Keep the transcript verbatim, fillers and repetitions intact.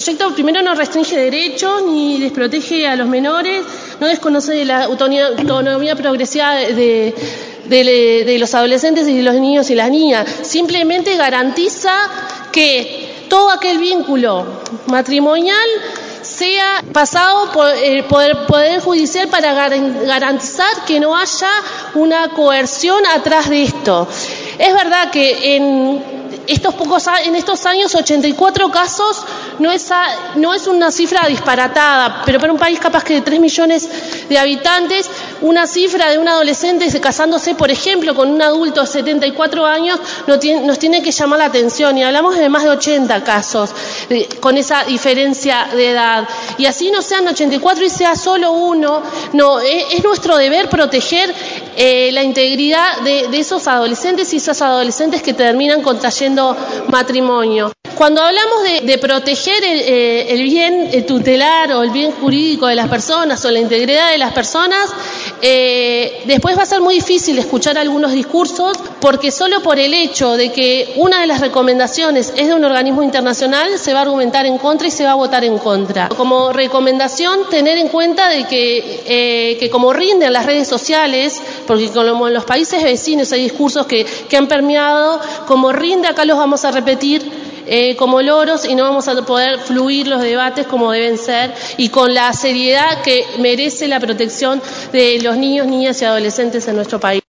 proyecto primero no restringe derechos ni desprotege a los menores, no desconoce la autonomía, autonomía progresiva de, de, de los adolescentes y de los niños y las niñas, simplemente garantiza que todo aquel vínculo matrimonial sea pasado por el poder, poder judicial para garantizar que no haya una coerción atrás de esto. Es verdad que en estos pocos en estos años ochenta y cuatro casos no es, a, no es una cifra disparatada, pero para un país capaz que de tres millones de habitantes, una cifra de un adolescente casándose, por ejemplo, con un adulto de setenta y cuatro años nos tiene, nos tiene que llamar la atención, y hablamos de más de ochenta casos de, con esa diferencia de edad, y así no sean ochenta y cuatro y sea solo uno. No, es, es nuestro deber proteger eh, la integridad de, de esos adolescentes y esas adolescentes que terminan contrayendo matrimonio. Cuando hablamos de, de proteger el, eh, el bien tutelar o el bien jurídico de las personas o la integridad de las personas, eh, después va a ser muy difícil escuchar algunos discursos, porque solo por el hecho de que una de las recomendaciones es de un organismo internacional se va a argumentar en contra y se va a votar en contra. Como recomendación, tener en cuenta de que, eh, que como rinden las redes sociales, porque como en los países vecinos hay discursos que, que han permeado, como rinde acá los vamos a repetir Eh, como loros, y no vamos a poder fluir los debates como deben ser y con la seriedad que merece la protección de los niños, niñas y adolescentes en nuestro país.